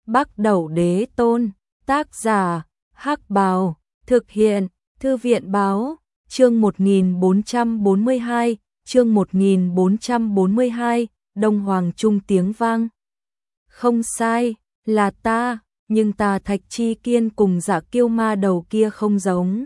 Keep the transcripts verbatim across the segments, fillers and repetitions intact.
Bắc Đẩu Đế Tôn, tác giả, Hắc Bào, thực hiện, Thư viện Báo, chương một nghìn bốn trăm bốn mươi hai, chương một nghìn bốn trăm bốn mươi hai, Đông Hoàng Trung tiếng vang. Không sai, là ta, nhưng ta Thạch Chi Kiên cùng Dạ Kiêu Ma Đầu kia không giống.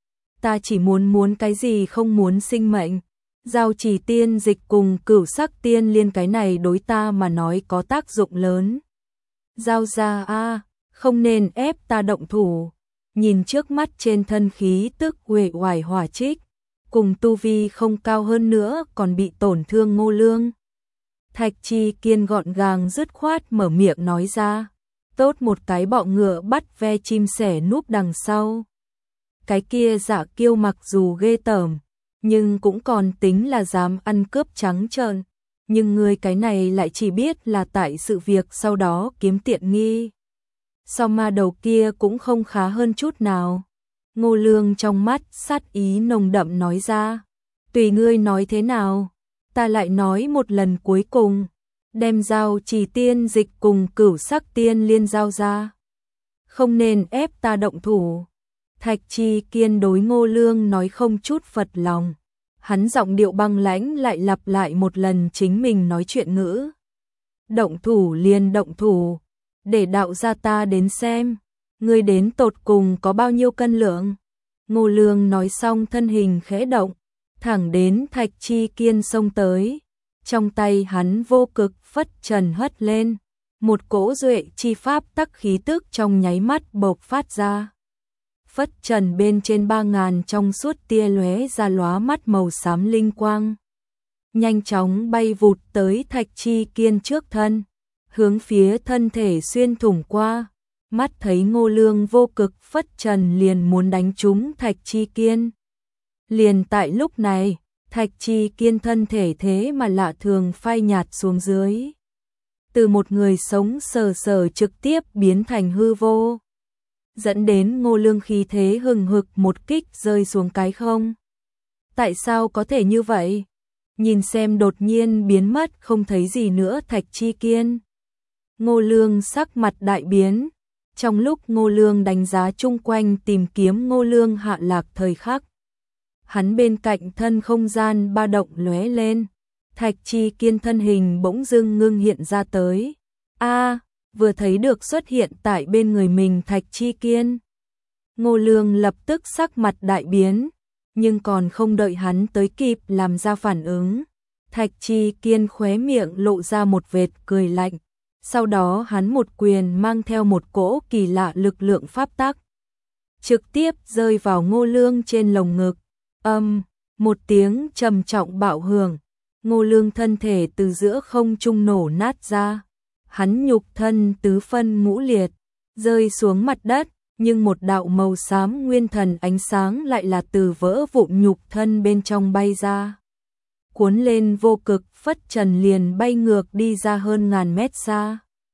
Ta chỉ muốn muốn cái gì không muốn sinh mệnh. Giao Chỉ Tiên Dịch cùng Cửu Sắc Tiên Liên cái này đối ta mà nói có tác dụng lớn. Giao ra a, không nên ép ta động thủ. Nhìn trước mắt trên thân khí tức uể oải hỏa trích, cùng tu vi không cao hơn nữa còn bị tổn thương Ngô Lương. Thạch Chi Kiên gọn gàng dứt khoát mở miệng nói ra, tốt một cái bọ ngựa bắt ve chim sẻ núp đằng sau. Cái kia Dạ Kiêu mặc dù ghê tởm, nhưng cũng còn tính là dám ăn cướp trắng trợn, nhưng người cái này lại chỉ biết là tại sự việc sau đó kiếm tiện nghi. So Ma Đầu kia cũng không khá hơn chút nào. Ngô Lương trong mắt sát ý nồng đậm nói ra, tùy ngươi nói thế nào, ta lại nói một lần cuối cùng, đem Giao Chỉ Tiên Dịch cùng Cửu Sắc Tiên Liên giao ra. Không nên ép ta động thủ. Thạch Chi Kiên đối Ngô Lương nói không chút phật lòng. Hắn giọng điệu băng lãnh lại lặp lại một lần chính mình nói chuyện ngữ. Động thủ liền động thủ, để đạo gia ta đến xem, ngươi đến tột cùng có bao nhiêu cân lượng. Ngô Lương nói xong thân hình khẽ động, thẳng đến Thạch Chi Kiên xông tới. Trong tay hắn vô cực phất trần hất lên, một cỗ duệ chi pháp tắc khí tức trong nháy mắt bộc phát ra. Phất trần bên trên ba ngàn trong suốt tia lóe ra lóa mắt màu xám linh quang. Nhanh chóng bay vụt tới Thạch Chi Kiên trước thân, hướng phía thân thể xuyên thủng qua. Mắt thấy Ngô Lương vô cực phất trần liền muốn đánh trúng Thạch Chi Kiên. Liền tại lúc này, Thạch Chi Kiên thân thể thế mà lạ thường phai nhạt xuống dưới. Từ một người sống sờ sờ trực tiếp biến thành hư vô. Dẫn đến Ngô Lương khí thế hừng hực một kích rơi xuống cái không. Tại sao có thể như vậy? Nhìn xem đột nhiên biến mất không thấy gì nữa Thạch Chi Kiên. Ngô Lương sắc mặt đại biến. Trong lúc Ngô Lương đánh giá chung quanh tìm kiếm Ngô Lương hạ lạc thời khắc, hắn bên cạnh thân không gian ba động lóe lên. Thạch Chi Kiên thân hình bỗng dưng ngưng hiện ra tới. A, vừa thấy được xuất hiện tại bên người mình Thạch Chi Kiên. Ngô Lương lập tức sắc mặt đại biến, nhưng còn không đợi hắn tới kịp làm ra phản ứng, Thạch Chi Kiên khóe miệng lộ ra một vệt cười lạnh. Sau đó hắn một quyền mang theo một cỗ kỳ lạ lực lượng pháp tắc, trực tiếp rơi vào Ngô Lương trên lồng ngực. Âm, một tiếng trầm trọng bạo hưởng, Ngô Lương thân thể từ giữa không trung nổ nát ra. Hắn nhục thân tứ phân ngũ liệt, rơi xuống mặt đất, nhưng một đạo màu xám nguyên thần ánh sáng lại là từ vỡ vụn nhục thân bên trong bay ra. Cuốn lên vô cực phất trần liền bay ngược đi ra hơn ngàn mét xa.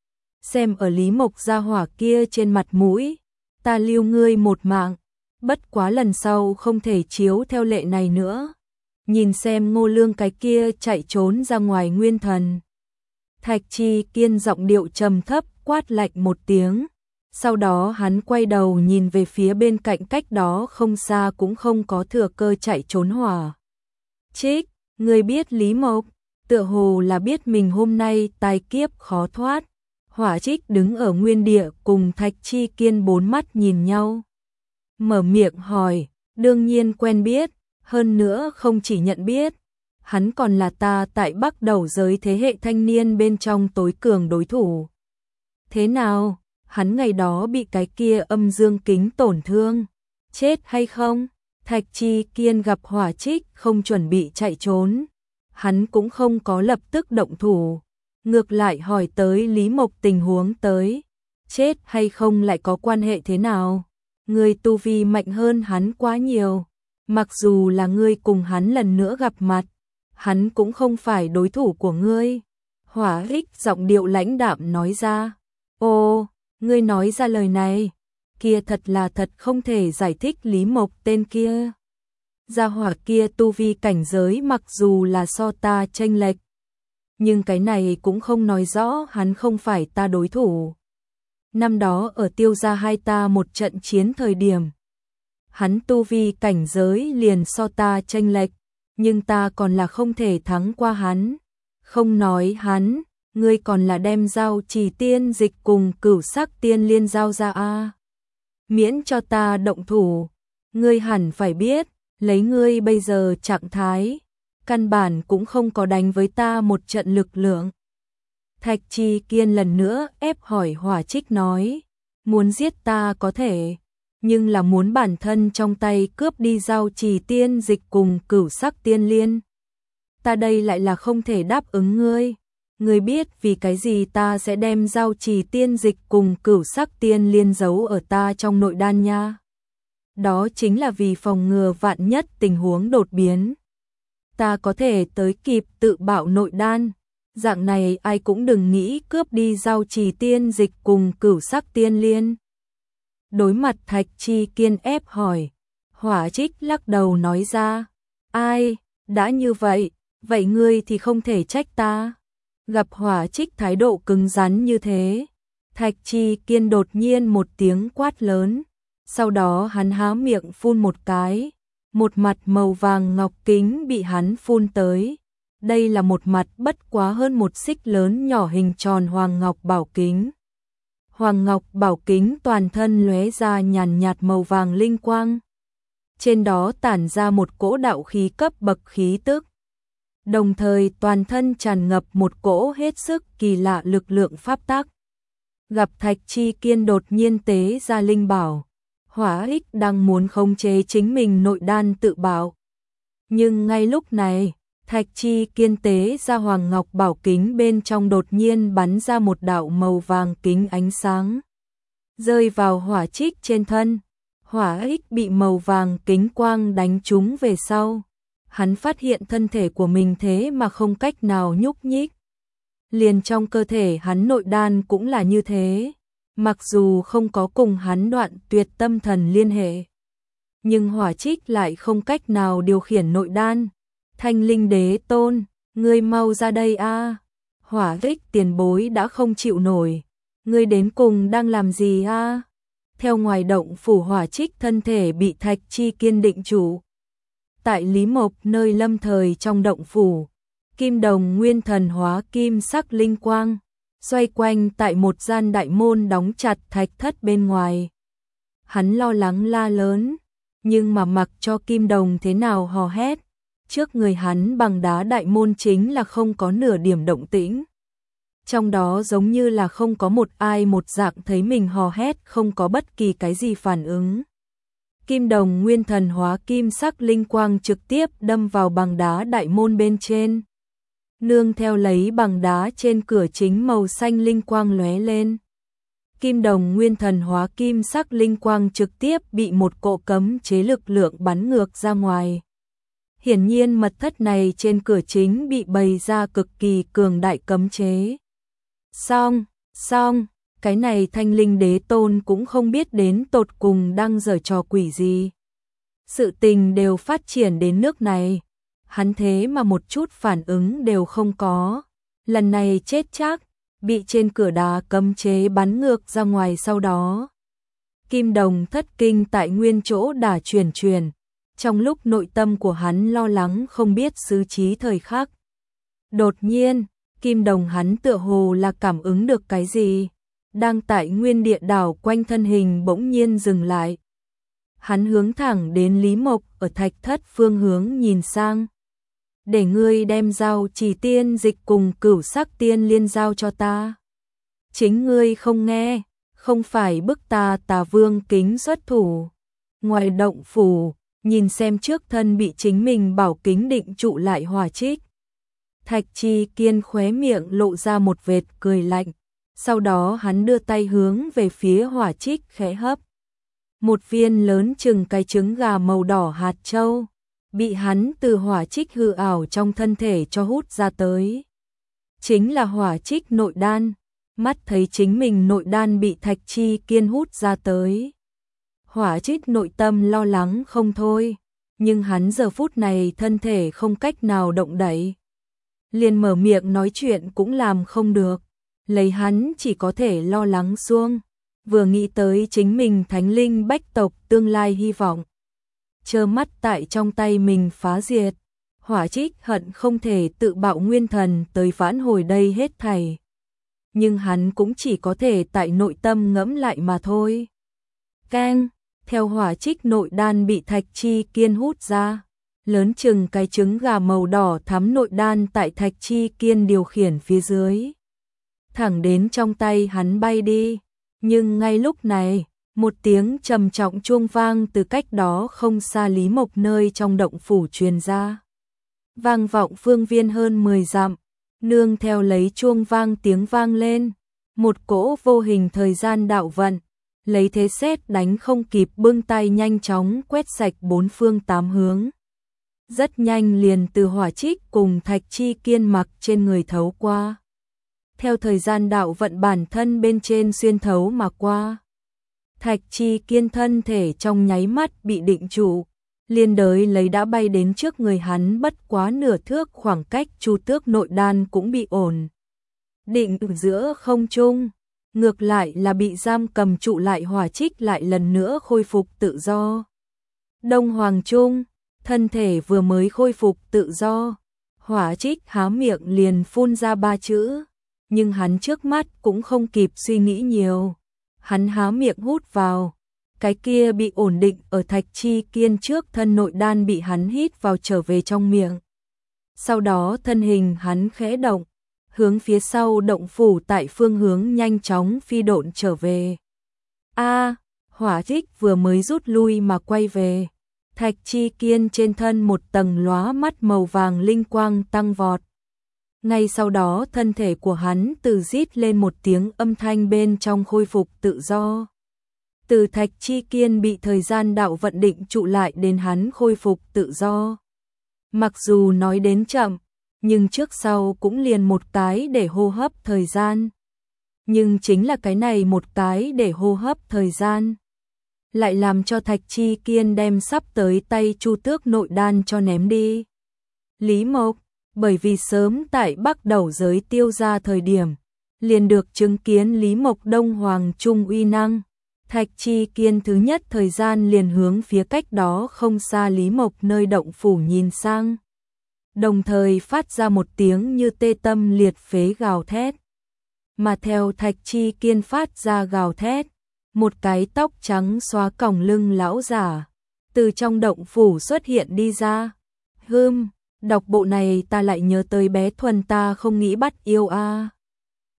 Xem ở Lý Mộc gia hỏa kia trên mặt mũi, ta lưu ngươi một mạng, bất quá lần sau không thể chiếu theo lệ này nữa. Nhìn xem Ngô Lương cái kia chạy trốn ra ngoài nguyên thần. Thạch Chi Kiên giọng điệu trầm thấp quát lạnh một tiếng. Sau đó hắn quay đầu nhìn về phía bên cạnh cách đó không xa cũng không có thừa cơ chạy trốn hỏa trích. Người biết Lý Mộc, tựa hồ là biết mình hôm nay tai kiếp khó thoát. Hỏa trích đứng ở nguyên địa cùng Thạch Chi Kiên bốn mắt nhìn nhau. Mở miệng hỏi, đương nhiên quen biết, hơn nữa không chỉ nhận biết. Hắn còn là ta tại Bắc Đẩu giới thế hệ thanh niên bên trong tối cường đối thủ. Thế nào, hắn ngày đó bị cái kia âm dương kính tổn thương, chết hay không? Thạch Chi Kiên gặp hỏa trích không chuẩn bị chạy trốn. Hắn cũng không có lập tức động thủ. Ngược lại hỏi tới Lý Mộc tình huống tới. Chết hay không lại có quan hệ thế nào? Người tu vi mạnh hơn hắn quá nhiều. Mặc dù là ngươi cùng hắn lần nữa gặp mặt, hắn cũng không phải đối thủ của ngươi. Hỏa Ích giọng điệu lãnh đạm nói ra. Ô, ngươi nói ra lời này, kia thật là thật không thể giải thích Lý Mộc tên kia. Gia hỏa kia tu vi cảnh giới mặc dù là so ta chênh lệch, nhưng cái này cũng không nói rõ hắn không phải ta đối thủ. Năm đó ở Tiêu gia hai ta một trận chiến thời điểm, hắn tu vi cảnh giới liền so ta chênh lệch, nhưng ta còn là không thể thắng qua hắn. Không nói hắn, ngươi còn là đem giao trì tiên dịch cùng cửu sắc tiên liên giao ra a. Miễn cho ta động thủ, ngươi hẳn phải biết, lấy ngươi bây giờ trạng thái, căn bản cũng không có đánh với ta một trận lực lượng. Thạch Chi Kiên lần nữa ép hỏi Hỏa Trích nói, muốn giết ta có thể, nhưng là muốn bản thân trong tay cướp đi giao trì tiên dịch cùng cửu sắc tiên liên. Ta đây lại là không thể đáp ứng ngươi. Ngươi biết vì cái gì ta sẽ đem giao trì tiên dịch cùng cửu sắc tiên liên giấu ở ta trong nội đan nha. Đó chính là vì phòng ngừa vạn nhất tình huống đột biến. Ta có thể tới kịp tự bạo nội đan. Dạng này ai cũng đừng nghĩ cướp đi giao trì tiên dịch cùng cửu sắc tiên liên. Đối mặt Thạch Chi Kiên ép hỏi, Hỏa Trích lắc đầu nói ra, ai, đã như vậy, vậy ngươi thì không thể trách ta. Gặp Hỏa Trích thái độ cứng rắn như thế, Thạch Chi Kiên đột nhiên một tiếng quát lớn, sau đó hắn há miệng phun một cái, một mặt màu vàng ngọc kính bị hắn phun tới. Đây là một mặt bất quá hơn một xích lớn nhỏ hình tròn hoàng ngọc bảo kính. Hoàng ngọc bảo kính toàn thân lóe ra nhàn nhạt màu vàng linh quang. Trên đó tản ra một cỗ đạo khí cấp bậc khí tức. Đồng thời toàn thân tràn ngập một cỗ hết sức kỳ lạ lực lượng pháp tắc. Gặp Thạch Chi Kiên đột nhiên tế ra linh bảo, Hỏa Ích đang muốn khống chế chính mình nội đan tự bạo. Nhưng ngay lúc này, Thạch Chi Kiên tế ra hoàng ngọc bảo kính bên trong đột nhiên bắn ra một đạo màu vàng kính ánh sáng, rơi vào Hỏa Trích trên thân. Hỏa Ích bị màu vàng kính quang đánh trúng về sau. Hắn phát hiện thân thể của mình thế mà không cách nào nhúc nhích. Liền trong cơ thể hắn nội đan cũng là như thế. Mặc dù không có cùng hắn đoạn tuyệt tâm thần liên hệ, nhưng Hỏa Trích lại không cách nào điều khiển nội đan. Thanh Linh Đế Tôn, ngươi mau ra đây a. Hỏa Trích tiền bối đã không chịu nổi, ngươi đến cùng đang làm gì a? Theo ngoài động phủ, Hỏa Trích thân thể bị Thạch Chi Kiên định chủ. Tại Lý Mộc nơi lâm thời trong động phủ, kim đồng nguyên thần hóa kim sắc linh quang, xoay quanh tại một gian đại môn đóng chặt thạch thất bên ngoài. Hắn lo lắng la lớn, nhưng mà mặc cho kim đồng thế nào hò hét, trước người hắn bằng đá đại môn chính là không có nửa điểm động tĩnh. Trong đó giống như là không có một ai một dạng thấy mình hò hét, không có bất kỳ cái gì phản ứng. Kim đồng nguyên thần hóa kim sắc linh quang trực tiếp đâm vào bằng đá đại môn bên trên. Nương theo lấy bằng đá trên cửa chính màu xanh linh quang lóe lên. Kim đồng nguyên thần hóa kim sắc linh quang trực tiếp bị một cỗ cấm chế lực lượng bắn ngược ra ngoài. Hiển nhiên mật thất này trên cửa chính bị bày ra cực kỳ cường đại cấm chế. Xong, xong, cái này Thanh Linh Đế Tôn cũng không biết đến tột cùng đang giở trò quỷ gì. Sự tình đều phát triển đến nước này, hắn thế mà một chút phản ứng đều không có. Lần này chết chắc, bị trên cửa đá cấm chế bắn ngược ra ngoài. Sau đó kim đồng thất kinh tại nguyên chỗ đả chuyển chuyển. Trong lúc nội tâm của hắn lo lắng không biết xử trí thời khắc, đột nhiên kim đồng hắn tựa hồ là cảm ứng được cái gì, đang tại nguyên địa đảo quanh thân hình bỗng nhiên dừng lại. Hắn hướng thẳng đến Lý Mộc ở thạch thất phương hướng nhìn sang. Để ngươi đem giao chỉ tiên dịch cùng cửu sắc tiên liên giao cho ta. Chính ngươi không nghe, không phải bức ta Tà Vương kính xuất thủ. Ngoài động phủ, nhìn xem trước thân bị chính mình bảo kính định trụ lại Hỏa Trích. Thạch Chi Kiên khóe miệng lộ ra một vệt cười lạnh. Sau đó hắn đưa tay hướng về phía Hỏa Trích khẽ hấp. Một viên lớn chừng cái trứng gà màu đỏ hạt châu, bị hắn từ Hỏa Trích hư ảo trong thân thể cho hút ra tới. Chính là Hỏa Trích nội đan. Mắt thấy chính mình nội đan bị Thạch Chi Kiên hút ra tới, Hỏa Trích nội tâm lo lắng không thôi, nhưng hắn giờ phút này thân thể không cách nào động đậy, liền mở miệng nói chuyện cũng làm không được, lấy hắn chỉ có thể lo lắng xuông. vừa nghĩ tới chính mình thánh linh bách tộc tương lai hy vọng. Chơ mắt tại trong tay mình phá diệt, Hỏa Trích hận không thể tự bạo nguyên thần tới vãn hồi đây hết thảy. Nhưng hắn cũng chỉ có thể tại nội tâm ngẫm lại mà thôi. Keng, theo Hỏa Trích nội đan bị Thạch Chi Kiên hút ra, lớn chừng cái trứng gà màu đỏ thắm nội đan tại Thạch Chi Kiên điều khiển phía dưới. Thẳng đến trong tay hắn bay đi, nhưng ngay lúc này, một tiếng trầm trọng chuông vang từ cách đó không xa Lý Mộc nơi trong động phủ truyền ra. Vang vọng phương viên hơn mười dặm, nương theo lấy chuông vang tiếng vang lên, một cỗ vô hình thời gian đạo vận, lấy thế sét đánh không kịp bưng tay nhanh chóng quét sạch bốn phương tám hướng. Rất nhanh liền từ Hỏa Trích cùng Thạch Chi Kiên mặc trên người thấu qua. Theo thời gian đạo vận bản thân bên trên xuyên thấu mà qua. Thạch Chi Kiên thân thể trong nháy mắt bị định trụ, liên đới lấy đã bay đến trước người hắn bất quá nửa thước khoảng cách Chu Tước nội đan cũng bị ổn định giữa không trung, ngược lại là bị giam cầm trụ lại Hỏa Trích lại lần nữa khôi phục tự do. Đông Hoàng Trung, thân thể vừa mới khôi phục tự do, Hỏa Trích há miệng liền phun ra ba chữ, nhưng hắn trước mắt cũng không kịp suy nghĩ nhiều. Hắn há miệng hút vào, cái kia bị ổn định ở Thạch Chi Kiên trước thân nội đan bị hắn hít vào trở về trong miệng. Sau đó thân hình hắn khẽ động, hướng phía sau động phủ tại phương hướng nhanh chóng phi độn trở về. A, Hỏa Trích vừa mới rút lui mà quay về, Thạch Chi Kiên trên thân một tầng lóa mắt màu vàng linh quang tăng vọt. Ngay sau đó thân thể của hắn từ rít lên một tiếng âm thanh bên trong khôi phục tự do. Từ Thạch Chi Kiên bị thời gian đạo vận định trụ lại đến hắn khôi phục tự do. Mặc dù nói đến chậm, nhưng trước sau cũng liền một cái để hô hấp thời gian. Nhưng chính là cái này một cái để hô hấp thời gian, lại làm cho Thạch Chi Kiên đem sắp tới tay Chu Tước nội đan cho ném đi. Lý Mộc, bởi vì sớm tại Bắc Đầu giới tiêu ra thời điểm, liền được chứng kiến Lý Mộc Đông Hoàng Trung uy năng. Thạch Chi Kiên thứ nhất thời gian liền hướng phía cách đó không xa Lý Mộc nơi động phủ nhìn sang. Đồng thời phát ra một tiếng như tê tâm liệt phế gào thét. Mà theo Thạch Chi Kiên phát ra gào thét, một cái tóc trắng xóa còng lưng lão giả từ trong động phủ xuất hiện đi ra. Hừm, đọc bộ này ta lại nhớ tới bé Thuần ta không nghĩ bắt yêu a.